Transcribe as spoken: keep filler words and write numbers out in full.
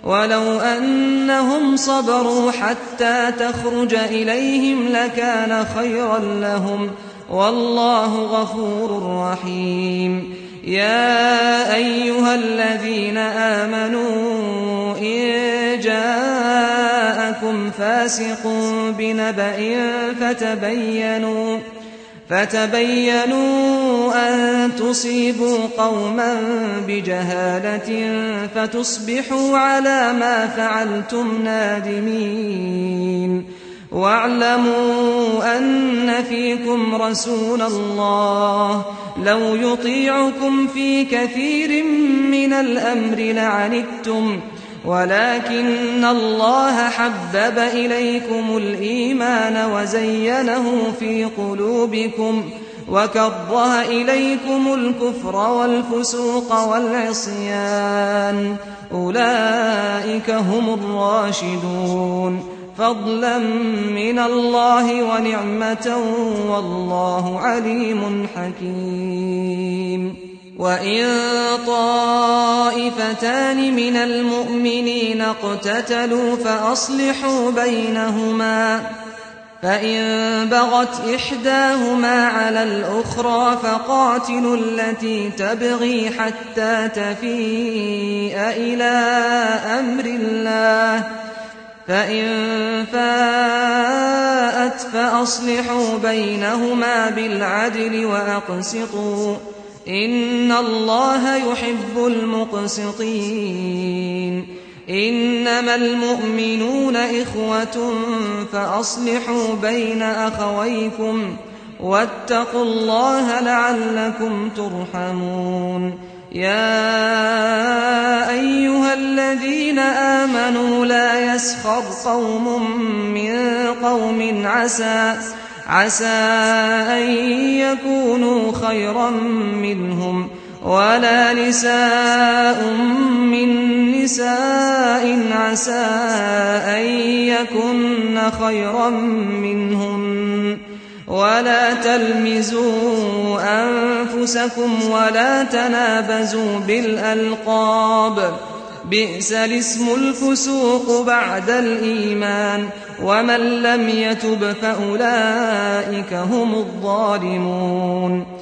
ولو أنهم صبروا حتى تخرج إليهم لكان خيرا لهم والله غفور رحيم. يا أيها الذين آمنوا إن جاءكم فاسق بنبأ فتبينوا فتبينوا أن تصيبوا قوما بجهالة فتصبحوا على ما فعلتم نادمين. واعلموا أن فيكم رسول الله لو يطيعكم في كثير من الأمر لعنتم ولكن الله حبب إليكم الإيمان وزينه في قلوبكم وكره إليكم الكفر والفسوق والعصيان أولئك هم الراشدون فضلا من الله ونعمة والله عليم حكيم. وإن طائفتان من المؤمنين اقتتلوا فأصلحوا بينهما فإن بغت إحداهما على الأخرى فقاتلوا التي تبغي حتى تفيء إلى أمر الله فإن فاءت فأصلحوا بينهما بالعدل وأقسطوا إن الله يحب المقسطين. إنما المؤمنون إخوة فأصلحوا بين أخويكم واتقوا الله لعلكم ترحمون. يا أيها الذين آمنوا لا يسخر قوم من قوم عسى عسى أن يكونوا خيرا منهم ولا نساء من نساء عسى أن يكن خيرا منهن ولا تلمزوا أنفسكم ولا تنابزوا بالألقاب بئس الاسم الفسوق بعد الإيمان ومن لم يتب فأولئك هم الظالمون.